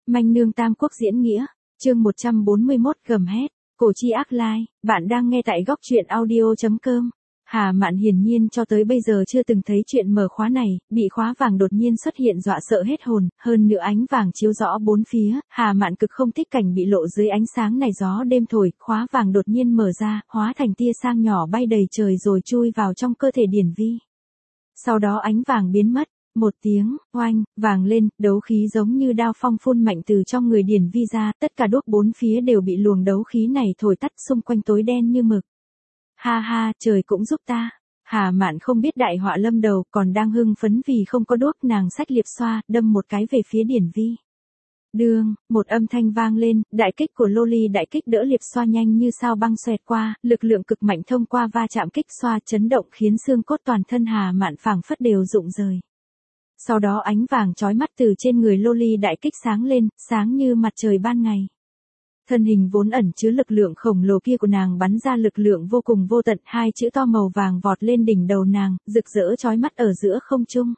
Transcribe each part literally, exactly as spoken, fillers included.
Manh nương Tam Quốc diễn nghĩa, chương một trăm bốn mươi mốt gầm hét, cổ chi ác lai, bạn đang nghe tại góc truyện audio.com. Hà Mạn hiển nhiên cho tới bây giờ chưa từng thấy chuyện mở khóa này, bị khóa vàng đột nhiên xuất hiện dọa sợ hết hồn, hơn nữa ánh vàng chiếu rõ bốn phía, Hà Mạn cực không thích cảnh bị lộ dưới ánh sáng này, gió đêm thổi, khóa vàng đột nhiên mở ra, hóa thành tia sang nhỏ bay đầy trời rồi chui vào trong cơ thể Điển Vi. Sau đó ánh vàng biến mất. Một tiếng, oanh, vàng lên, đấu khí giống như đao phong phun mạnh từ trong người Điển Vi ra, tất cả đuốc bốn phía đều bị luồng đấu khí này thổi tắt, xung quanh tối đen như mực. Ha ha, trời cũng giúp ta. Hà Mạn không biết đại họa lâm đầu, còn đang hưng phấn vì không có đuốc, nàng xách liệp xoa, đâm một cái về phía Điển Vi. Đương, một âm thanh vang lên, đại kích của lô ly đại kích đỡ liệp xoa nhanh như sao băng xoẹt qua, lực lượng cực mạnh thông qua va chạm kích xoa chấn động khiến xương cốt toàn thân Hà Mạn phảng phất đều rụng rời. Sau đó ánh vàng chói mắt từ trên người lô ly đại kích sáng lên, sáng như mặt trời ban ngày. Thân hình vốn ẩn chứa lực lượng khổng lồ kia của nàng bắn ra lực lượng vô cùng vô tận, hai chữ to màu vàng vọt lên đỉnh đầu nàng, rực rỡ chói mắt ở giữa không trung.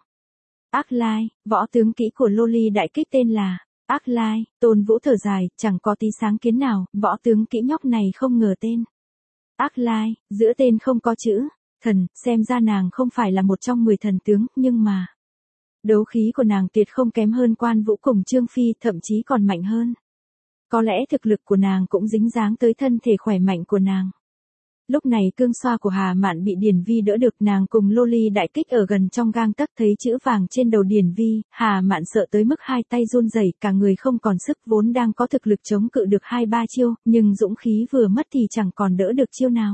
Ác Lai, võ tướng kỹ của lô ly đại kích tên là Ác Lai. Tôn Vũ thở dài, chẳng có tí sáng kiến nào, võ tướng kỹ nhóc này không ngờ tên Ác Lai, giữa tên không có chữ thần, xem ra nàng không phải là một trong mười thần tướng, nhưng mà đấu khí của nàng tuyệt không kém hơn Quan Vũ cùng Trương Phi, thậm chí còn mạnh hơn. Có lẽ thực lực của nàng cũng dính dáng tới thân thể khỏe mạnh của nàng. Lúc này cương xoa của Hà Mạn bị Điển Vi đỡ được, nàng cùng lô ly đại kích ở gần trong gang tấc, thấy chữ vàng trên đầu Điển Vi, Hà Mạn sợ tới mức hai tay run rẩy, cả người không còn sức, vốn đang có thực lực chống cự được hai ba chiêu, nhưng dũng khí vừa mất thì chẳng còn đỡ được chiêu nào.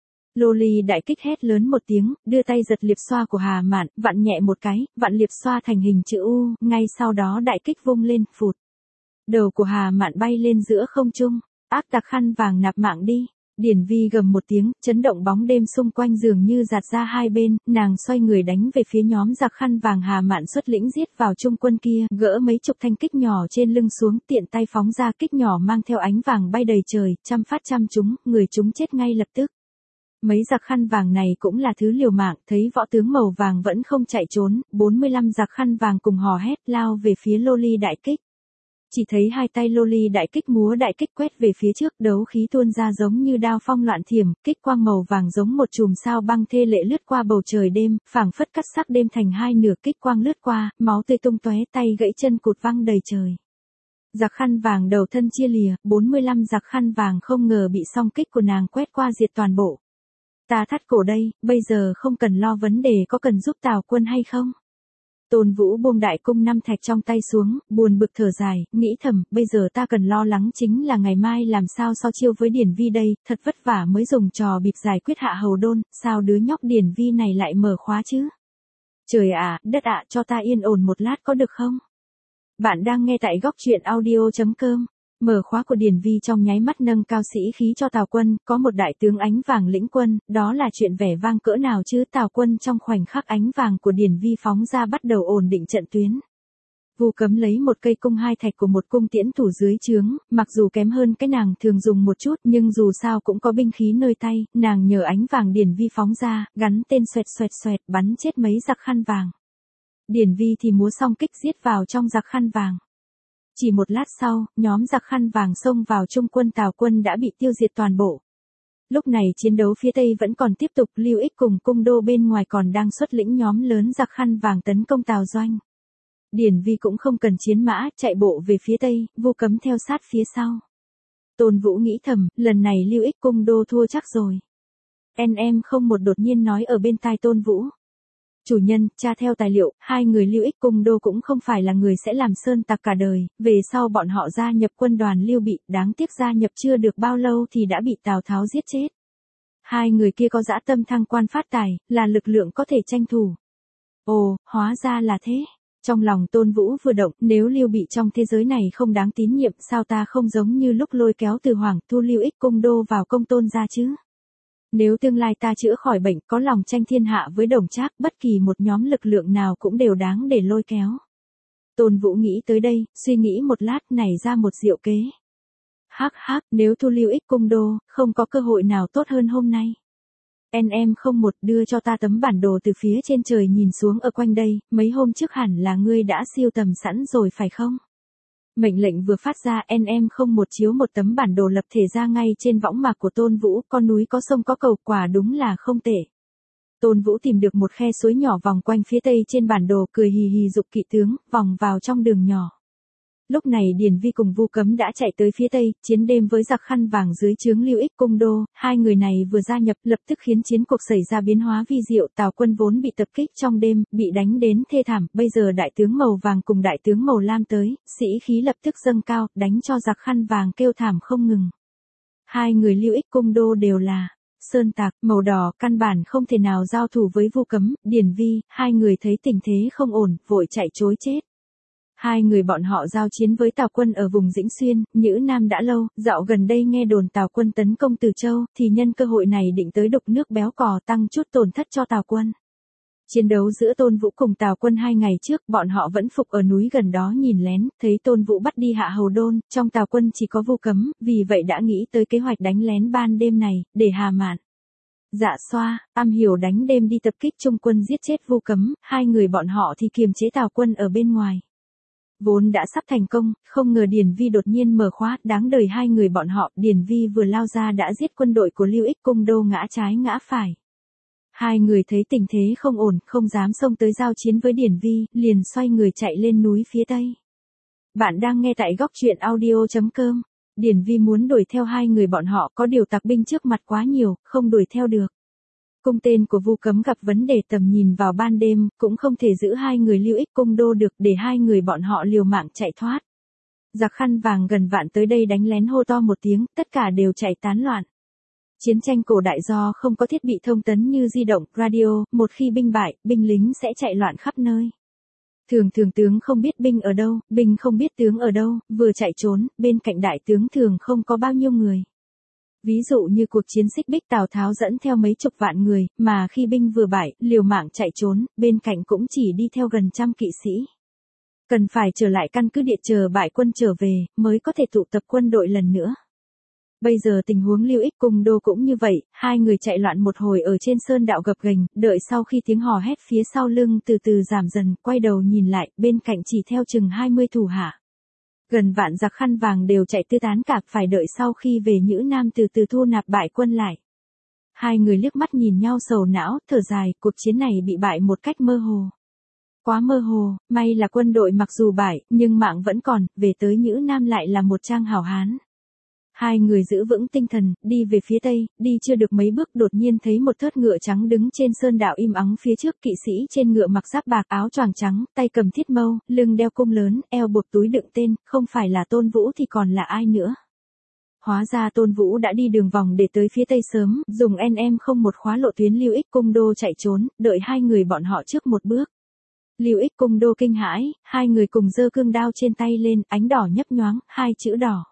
Lô ly đại kích hét lớn một tiếng, đưa tay giật liệp xoa của Hà Mạn, vặn nhẹ một cái, vặn liệp xoa thành hình chữ U, ngay sau đó đại kích vung lên, phụt. Đầu của Hà Mạn bay lên giữa không trung, ác tặc khăn vàng nạp mạng đi. Điển Vi gầm một tiếng, chấn động bóng đêm xung quanh dường như giạt ra hai bên, nàng xoay người đánh về phía nhóm giặc khăn vàng. Hà Mạn xuất lĩnh giết vào trung quân kia, gỡ mấy chục thanh kích nhỏ trên lưng xuống, tiện tay phóng ra kích nhỏ mang theo ánh vàng bay đầy trời, trăm phát trăm trúng, người chúng chết ngay lập tức. Mấy giặc khăn vàng này cũng là thứ liều mạng, thấy võ tướng màu vàng vẫn không chạy trốn, bốn mươi lăm giặc khăn vàng cùng hò hét lao về phía lô ly đại kích. Chỉ thấy hai tay lô ly đại kích múa đại kích quét về phía trước, đấu khí tuôn ra giống như đao phong loạn thiểm, kích quang màu vàng giống một chùm sao băng thê lệ lướt qua bầu trời đêm, phảng phất cắt sắc đêm thành hai nửa, kích quang lướt qua, máu tươi tung tóe, tay gãy chân cụt văng đầy trời. Giặc khăn vàng đầu thân chia lìa, bốn mươi lăm giặc khăn vàng không ngờ bị song kích của nàng quét qua diệt toàn bộ. Ta thắt cổ đây, bây giờ không cần lo vấn đề có cần giúp Tào quân hay không. Tôn Vũ buông đại cung năm thạch trong tay xuống, buồn bực thở dài, nghĩ thầm, bây giờ ta cần lo lắng chính là ngày mai làm sao so chiêu với Điển Vi đây, thật vất vả mới dùng trò bịp giải quyết Hạ Hầu Đôn, sao đứa nhóc Điển Vi này lại mở khóa chứ? Trời ạ, đất ạ, cho ta yên ổn một lát có được không? Bạn đang nghe tại góc truyện audio.com. Mở khóa của Điển Vi trong nháy mắt nâng cao sĩ khí cho Tào quân, có một đại tướng ánh vàng lĩnh quân, đó là chuyện vẻ vang cỡ nào chứ. Tào quân trong khoảnh khắc ánh vàng của Điển Vi phóng ra bắt đầu ổn định trận tuyến. Vu Cấm lấy một cây cung hai thạch của một cung tiễn thủ dưới trướng, mặc dù kém hơn cái nàng thường dùng một chút, nhưng dù sao cũng có binh khí nơi tay, nàng nhờ ánh vàng Điển Vi phóng ra, gắn tên xoẹt xoẹt xoẹt, bắn chết mấy giặc khăn vàng. Điển Vi thì múa song kích giết vào trong giặc khăn vàng. Chỉ một lát sau, nhóm giặc khăn vàng xông vào trung quân Tào quân đã bị tiêu diệt toàn bộ. Lúc này chiến đấu phía Tây vẫn còn tiếp tục, Lưu Ích cùng cung đô bên ngoài còn đang xuất lĩnh nhóm lớn giặc khăn vàng tấn công Tào doanh. Điển Vi cũng không cần chiến mã, chạy bộ về phía Tây, Vu Cấm theo sát phía sau. Tôn Vũ nghĩ thầm, lần này Lưu Ích cung đô thua chắc rồi. en em không một đột nhiên nói ở bên tai Tôn Vũ. Chủ nhân, tra theo tài liệu, hai người Lưu Ích cung đô cũng không phải là người sẽ làm sơn tặc cả đời, về sau bọn họ gia nhập quân đoàn Lưu Bị, đáng tiếc gia nhập chưa được bao lâu thì đã bị Tào Tháo giết chết. Hai người kia có dã tâm thăng quan phát tài, là lực lượng có thể tranh thủ. Ồ, hóa ra là thế. Trong lòng Tôn Vũ vừa động, nếu Lưu Bị trong thế giới này không đáng tín nhiệm, sao ta không giống như lúc lôi kéo Từ Hoàng thu Lưu Ích cung đô vào công Tôn gia chứ? Nếu tương lai ta chữa khỏi bệnh, có lòng tranh thiên hạ với Đồng Trác, bất kỳ một nhóm lực lượng nào cũng đều đáng để lôi kéo. Tôn Vũ nghĩ tới đây, suy nghĩ một lát nảy ra một diệu kế. Hắc hắc, nếu thu Lưu Ích cung đô, không có cơ hội nào tốt hơn hôm nay. en em không một đưa cho ta tấm bản đồ từ phía trên trời nhìn xuống ở quanh đây, mấy hôm trước hẳn là ngươi đã siêu tầm sẵn rồi phải không? Mệnh lệnh vừa phát ra, en em không một chiếu một tấm bản đồ lập thể ra ngay trên võng mạc của Tôn Vũ, có núi có sông có cầu, quả đúng là không tệ. Tôn Vũ tìm được một khe suối nhỏ vòng quanh phía tây trên bản đồ, cười hì hì giục kỵ tướng, vòng vào trong đường nhỏ. Lúc này Điền Vi cùng Vu Cấm đã chạy tới phía tây, chiến đêm với giặc khăn vàng dưới trướng Lưu Ích Cung Đô, hai người này vừa gia nhập lập tức khiến chiến cuộc xảy ra biến hóa vi diệu, Tào quân vốn bị tập kích trong đêm, bị đánh đến thê thảm, bây giờ đại tướng màu vàng cùng đại tướng màu lam tới, sĩ khí lập tức dâng cao, đánh cho giặc khăn vàng kêu thảm không ngừng. Hai người Lưu Ích Cung Đô đều là sơn tặc, màu đỏ, căn bản không thể nào giao thủ với Vu Cấm, Điền Vi, hai người thấy tình thế không ổn, vội chạy trối chết. Hai người bọn họ giao chiến với Tào quân ở vùng Dĩnh Xuyên, Nhữ Nam đã lâu, dạo gần đây nghe đồn Tào quân tấn công Từ Châu, thì nhân cơ hội này định tới đục nước béo cò tăng chút tổn thất cho Tào quân. Chiến đấu giữa Tôn Vũ cùng Tào quân hai ngày trước, bọn họ vẫn phục ở núi gần đó nhìn lén, thấy Tôn Vũ bắt đi Hạ Hầu Đôn, trong Tào quân chỉ có Vu Cấm, vì vậy đã nghĩ tới kế hoạch đánh lén ban đêm này, để Hà Mạn, Dạ Xoa, am hiểu đánh đêm đi tập kích Trung quân giết chết Vu Cấm, hai người bọn họ thì kiềm chế Tào quân ở bên ngoài. Vốn đã sắp thành công, không ngờ Điền Vi đột nhiên mở khóa, đáng đời hai người bọn họ, Điền Vi vừa lao ra đã giết quân đội của Lưu Ích Cung Đô ngã trái ngã phải. Hai người thấy tình thế không ổn, không dám xông tới giao chiến với Điền Vi, liền xoay người chạy lên núi phía tây. Bạn đang nghe tại góc truyện audio chấm com. Điền Vi muốn đuổi theo hai người bọn họ, có điều tặc binh trước mặt quá nhiều, không đuổi theo được. Cung tên của Vu Cấm gặp vấn đề tầm nhìn vào ban đêm, cũng không thể giữ hai người Lưu Ích Cung Đô được, để hai người bọn họ liều mạng chạy thoát. Giặc khăn vàng gần vạn tới đây đánh lén hô to một tiếng, tất cả đều chạy tán loạn. Chiến tranh cổ đại do không có thiết bị thông tấn như di động, radio, một khi binh bại, binh lính sẽ chạy loạn khắp nơi. Thường thường tướng không biết binh ở đâu, binh không biết tướng ở đâu, vừa chạy trốn, bên cạnh đại tướng thường không có bao nhiêu người. Ví dụ như cuộc chiến Xích Bích, Tào Tháo dẫn theo mấy chục vạn người, mà khi binh vừa bại, liều mạng chạy trốn, bên cạnh cũng chỉ đi theo gần trăm kỵ sĩ. Cần phải trở lại căn cứ địa chờ bại quân trở về, mới có thể tụ tập quân đội lần nữa. Bây giờ tình huống Lưu Ích Cung Đô cũng như vậy, hai người chạy loạn một hồi ở trên sơn đạo gập ghềnh, đợi sau khi tiếng hò hét phía sau lưng từ từ giảm dần, quay đầu nhìn lại, bên cạnh chỉ theo chừng hai mươi thủ hạ. Gần vạn giặc khăn vàng đều chạy tứ tán cả, phải đợi sau khi về Nhữ Nam từ từ thu nạp bại quân lại. Hai người liếc mắt nhìn nhau sầu não, thở dài, cuộc chiến này bị bại một cách mơ hồ. Quá mơ hồ, may là quân đội mặc dù bại, nhưng mạng vẫn còn, về tới Nhữ Nam lại là một trang hảo hán. Hai người giữ vững tinh thần, đi về phía tây, đi chưa được mấy bước đột nhiên thấy một thớt ngựa trắng đứng trên sơn đạo im ắng phía trước, kỵ sĩ trên ngựa mặc giáp bạc, áo choàng trắng, tay cầm thiết mâu, lưng đeo cung lớn, eo buộc túi đựng tên, không phải là Tôn Vũ thì còn là ai nữa. Hóa ra Tôn Vũ đã đi đường vòng để tới phía tây sớm, dùng en em không một khóa lộ tuyến Lưu Ích Cung Đô chạy trốn, đợi hai người bọn họ trước một bước. Lưu Ích Cung Đô kinh hãi, hai người cùng giơ cương đao trên tay lên, ánh đỏ nhấp nhoáng, hai chữ đỏ.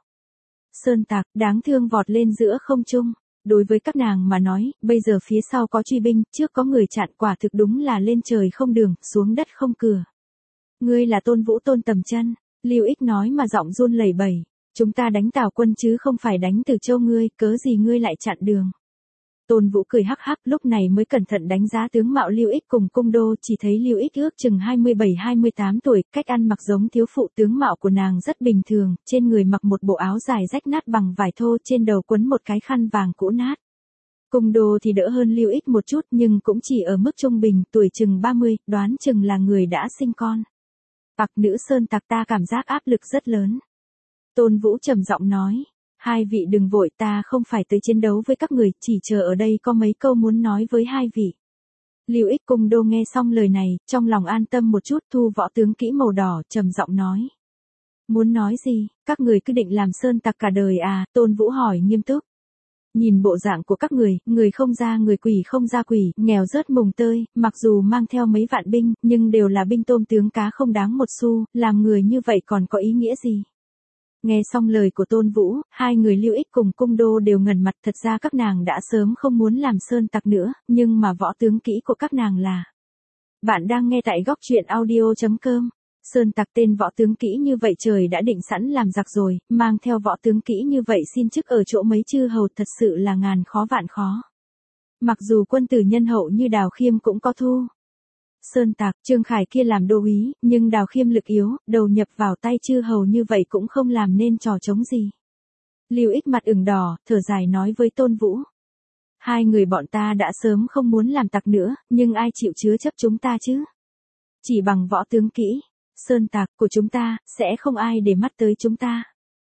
Sơn tặc, đáng thương vọt lên giữa không trung. Đối với các nàng mà nói, bây giờ phía sau có truy binh, trước có người chặn, quả thực đúng là lên trời không đường, xuống đất không cửa. Ngươi là Tôn Vũ Tôn Tầm Chân, Lưu Ích nói mà giọng run lẩy bẩy. Chúng ta đánh Tào quân chứ không phải đánh Từ Châu ngươi, cớ gì ngươi lại chặn đường. Tôn Vũ cười hắc hắc, lúc này mới cẩn thận đánh giá tướng mạo Lưu Ích cùng Cung Đô, chỉ thấy Lưu Ích ước chừng hai mươi bảy hai mươi tám tuổi, cách ăn mặc giống thiếu phụ, tướng mạo của nàng rất bình thường, trên người mặc một bộ áo dài rách nát bằng vải thô, trên đầu quấn một cái khăn vàng cũ nát. Cung Đô thì đỡ hơn Lưu Ích một chút nhưng cũng chỉ ở mức trung bình, tuổi chừng ba mươi, đoán chừng là người đã sinh con. Tặc nữ sơn tặc, ta cảm giác áp lực rất lớn. Tôn Vũ trầm giọng nói. Hai vị đừng vội, ta không phải tới chiến đấu với các người, chỉ chờ ở đây có mấy câu muốn nói với hai vị. Lưu Ích Cung Đô nghe xong lời này, trong lòng an tâm một chút, thu võ tướng kỹ màu đỏ, trầm giọng nói. Muốn nói gì, các người cứ định làm sơn tặc cả đời à, Tôn Vũ hỏi nghiêm túc. Nhìn bộ dạng của các người, người không ra người, quỷ không ra quỷ, nghèo rớt mùng tơi, mặc dù mang theo mấy vạn binh, nhưng đều là binh tôm tướng cá không đáng một xu, làm người như vậy còn có ý nghĩa gì? Nghe xong lời của Tôn Vũ, hai người Lưu Ích cùng Cung Đô đều ngẩn mặt, thật ra các nàng đã sớm không muốn làm sơn tặc nữa, nhưng mà võ tướng kỹ của các nàng là. Bạn đang nghe tại góc truyện audio chấm com. Sơn tặc tên võ tướng kỹ như vậy trời đã định sẵn làm giặc rồi, mang theo võ tướng kỹ như vậy xin chức ở chỗ mấy chư hầu thật sự là ngàn khó vạn khó. Mặc dù quân tử nhân hậu như Đào Khiêm cũng có thu. Sơn Tạc, Trương Khải kia làm đô úy, nhưng Đào Khiêm lực yếu, đầu nhập vào tay chư hầu như vậy cũng không làm nên trò trống gì. Lưu Ích mặt ửng đỏ, thở dài nói với Tôn Vũ. Hai người bọn ta đã sớm không muốn làm tặc nữa, nhưng ai chịu chứa chấp chúng ta chứ? Chỉ bằng võ tướng kỹ, Sơn Tạc của chúng ta, sẽ không ai để mắt tới chúng ta.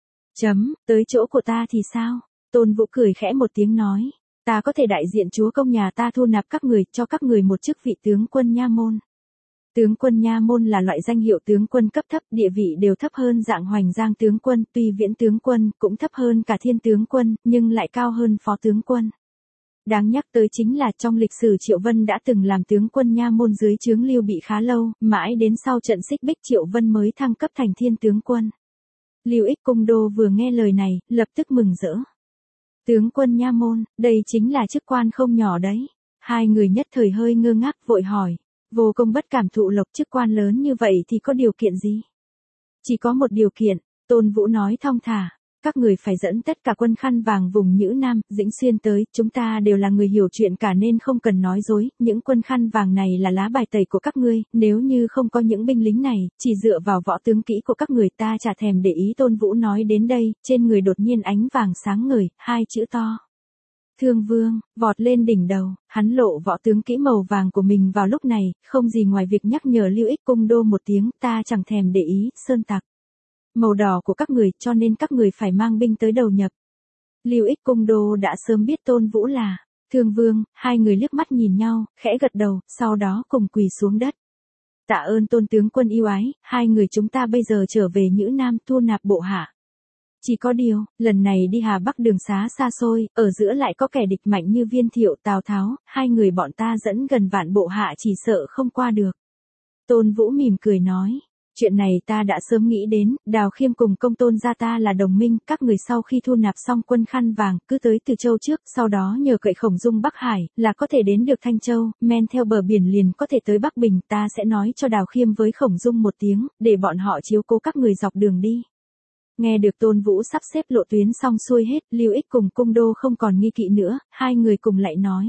Chấm, tới chỗ của ta thì sao? Tôn Vũ cười khẽ một tiếng nói. Ta có thể đại diện chúa công nhà ta thu nạp các người, cho các người một chức vị tướng quân nha môn. Tướng quân nha môn là loại danh hiệu tướng quân cấp thấp, địa vị đều thấp hơn dạng Hoành Giang tướng quân, tuy Viễn tướng quân cũng thấp hơn cả Thiên tướng quân, nhưng lại cao hơn phó tướng quân. Đáng nhắc tới chính là trong lịch sử Triệu Vân đã từng làm tướng quân nha môn dưới trướng Lưu Bị khá lâu, mãi đến sau trận xích bích Triệu Vân mới thăng cấp thành Thiên tướng quân. Lưu Ích Cung Đô vừa nghe lời này, lập tức mừng rỡ. Tướng quân nha môn, đây chính là chức quan không nhỏ đấy. Hai người nhất thời hơi ngơ ngác vội hỏi. Vô công bất cảm thụ lộc, chức quan lớn như vậy thì có điều kiện gì? Chỉ có một điều kiện, Tôn Vũ nói thong thả. Các người phải dẫn tất cả quân khăn vàng vùng Nhữ Nam, Dĩnh Xuyên tới, chúng ta đều là người hiểu chuyện cả nên không cần nói dối, những quân khăn vàng này là lá bài tẩy của các ngươi, nếu như không có những binh lính này, chỉ dựa vào võ tướng kỹ của các người ta chả thèm để ý. Tôn Vũ nói đến đây, trên người đột nhiên ánh vàng sáng ngời, hai chữ to. Thương Vương, vọt lên đỉnh đầu, hắn lộ võ tướng kỹ màu vàng của mình vào lúc này, không gì ngoài việc nhắc nhở Lưu Ích Cung Đô một tiếng, ta chẳng thèm để ý, Sơn Tặc. Màu đỏ của các người, cho nên các người phải mang binh tới đầu nhập. Lưu Ích Cung Đô đã sớm biết Tôn Vũ là Thương Vương, hai người liếc mắt nhìn nhau, khẽ gật đầu, sau đó cùng quỳ xuống đất. Tạ ơn Tôn tướng quân yêu ái, hai người chúng ta bây giờ trở về Nhữ Nam thu nạp bộ hạ. Chỉ có điều, lần này đi Hà Bắc đường xá xa xôi, ở giữa lại có kẻ địch mạnh như Viên Thiệu, Tào Tháo, hai người bọn ta dẫn gần vạn bộ hạ chỉ sợ không qua được. Tôn Vũ mỉm cười nói. Chuyện này ta đã sớm nghĩ đến, Đào Khiêm cùng Công Tôn gia ta là đồng minh, các người sau khi thu nạp xong quân khăn vàng, cứ tới Từ Châu trước, sau đó nhờ cậy Khổng Dung Bắc Hải, là có thể đến được Thanh Châu, men theo bờ biển liền có thể tới Bắc Bình, ta sẽ nói cho Đào Khiêm với Khổng Dung một tiếng, để bọn họ chiếu cố các người dọc đường đi. Nghe được Tôn Vũ sắp xếp lộ tuyến xong xuôi hết, Lưu Ích cùng Cung Đô không còn nghi kỵ nữa, hai người cùng lại nói.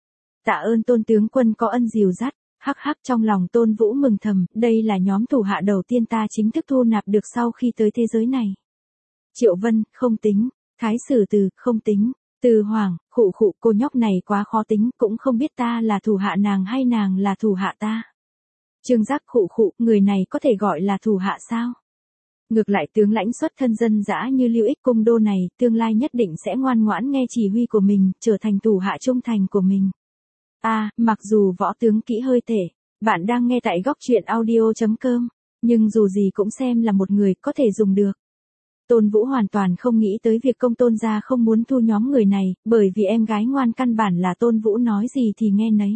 Tạ ơn Tôn tướng quân có ân dìu dắt. Hắc hắc, trong lòng Tôn Vũ mừng thầm, đây là nhóm thủ hạ đầu tiên ta chính thức thu nạp được sau khi tới thế giới này. Triệu Vân, không tính. Thái Sử Từ, không tính. Từ Hoàng, khụ khụ, cô nhóc này quá khó tính, cũng không biết ta là thủ hạ nàng hay nàng là thủ hạ ta. Trương Giác, khụ khụ, người này có thể gọi là thủ hạ sao? Ngược lại tướng lãnh xuất thân dân dã như Lưu Ích Cung Đô này, tương lai nhất định sẽ ngoan ngoãn nghe chỉ huy của mình, trở thành thủ hạ trung thành của mình. À, mặc dù võ tướng kỹ hơi tệ, bạn đang nghe tại góc truyện audio chấm com, nhưng dù gì cũng xem là một người có thể dùng được. Tôn Vũ hoàn toàn không nghĩ tới việc Công Tôn gia không muốn thu nhóm người này, bởi vì em gái ngoan căn bản là Tôn Vũ nói gì thì nghe nấy.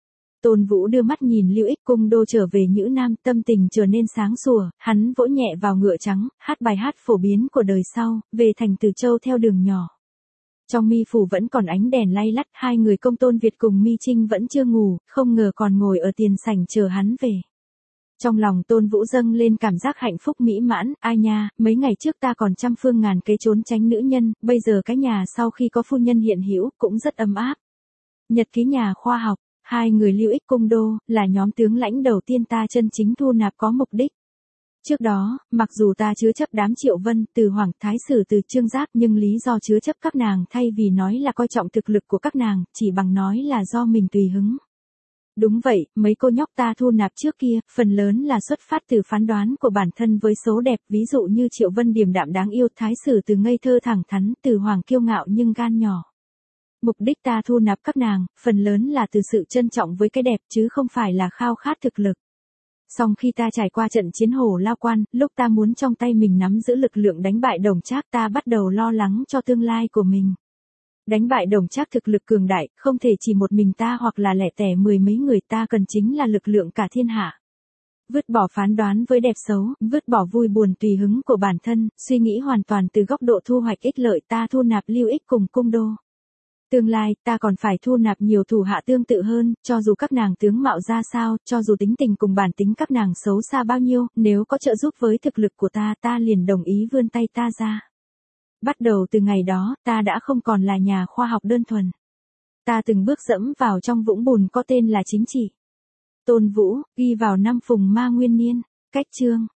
Tôn Vũ đưa mắt nhìn Lưu Ích Cung Đô trở về Nhữ Nam, tâm tình trở nên sáng sủa, hắn vỗ nhẹ vào ngựa trắng, hát bài hát phổ biến của đời sau, về thành Từ Châu theo đường nhỏ. Trong mi phủ vẫn còn ánh đèn lay lắt, hai người Công Tôn Việt cùng Mi Trinh vẫn chưa ngủ, không ngờ còn ngồi ở tiền sảnh chờ hắn về. Trong lòng Tôn Vũ dâng lên cảm giác hạnh phúc mỹ mãn, ai nha, mấy ngày trước ta còn trăm phương ngàn kế trốn tránh nữ nhân, bây giờ cái nhà sau khi có phu nhân hiện hữu cũng rất ấm áp. Nhật ký nhà khoa học, hai người Lưu Ích Cung Đô, là nhóm tướng lãnh đầu tiên ta chân chính thu nạp có mục đích. Trước đó, mặc dù ta chứa chấp đám Triệu Vân, Từ Hoàng, Thái Sử Từ, Trương Giác, nhưng lý do chứa chấp các nàng thay vì nói là coi trọng thực lực của các nàng, chỉ bằng nói là do mình tùy hứng. Đúng vậy, mấy cô nhóc ta thu nạp trước kia, phần lớn là xuất phát từ phán đoán của bản thân với số đẹp, ví dụ như Triệu Vân điềm đạm đáng yêu, Thái Sử Từ ngây thơ thẳng thắn, Từ Hoàng kiêu ngạo nhưng gan nhỏ. Mục đích ta thu nạp các nàng, phần lớn là từ sự trân trọng với cái đẹp chứ không phải là khao khát thực lực. Song khi ta trải qua trận chiến Hổ Lao Quan, lúc ta muốn trong tay mình nắm giữ lực lượng đánh bại Đồng Trác, ta bắt đầu lo lắng cho tương lai của mình. Đánh bại Đồng Trác thực lực cường đại, không thể chỉ một mình ta hoặc là lẻ tẻ mười mấy người, ta cần chính là lực lượng cả thiên hạ. Vứt bỏ phán đoán với đẹp xấu, vứt bỏ vui buồn tùy hứng của bản thân, suy nghĩ hoàn toàn từ góc độ thu hoạch ích lợi, ta thu nạp Lưu Ích cùng Cung Đô. Tương lai, ta còn phải thu nạp nhiều thủ hạ tương tự hơn, cho dù các nàng tướng mạo ra sao, cho dù tính tình cùng bản tính các nàng xấu xa bao nhiêu, nếu có trợ giúp với thực lực của ta, ta liền đồng ý vươn tay ta ra. Bắt đầu từ ngày đó, ta đã không còn là nhà khoa học đơn thuần. Ta từng bước dẫm vào trong vũng bùn có tên là chính trị. Tôn Vũ, ghi vào năm Phùng Ma Nguyên Niên. Cách chương.